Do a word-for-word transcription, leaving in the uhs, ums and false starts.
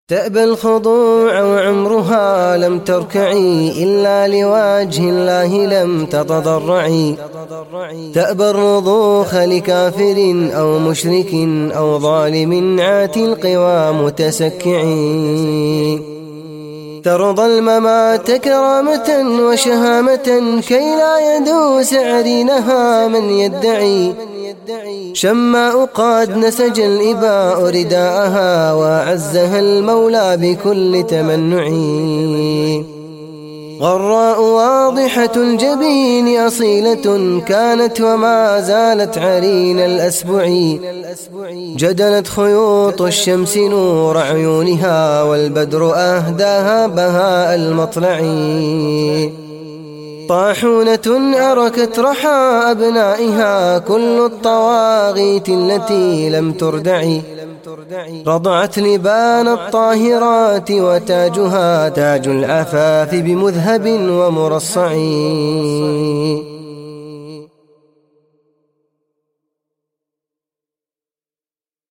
تأبى الخضوع وعمرها لم تركعي إلا لوجه الله لم تتضرعي. تأبى الرضوخ لكافر أو مشرك أو ظالم عاتي القوى متسكعي. ترضى الممات كرامة وشهامة كي لا يدوس عرينها من يدعي. شماء قد نسج الإباء رداءها وعزها المولى بكل تمنعي. غراء واضحة الجبين أصيلة كانت وما زالت عرين الأسبع. جدلت خيوط الشمس نور عيونها والبدر أهداها بهاء المطلع. طاحونة أركت رحى أبنائها كل الطواغيت التي لم تردعي. رضعت لبان الطاهرات وتاجها تاج العفاف بمذهب ومرصع.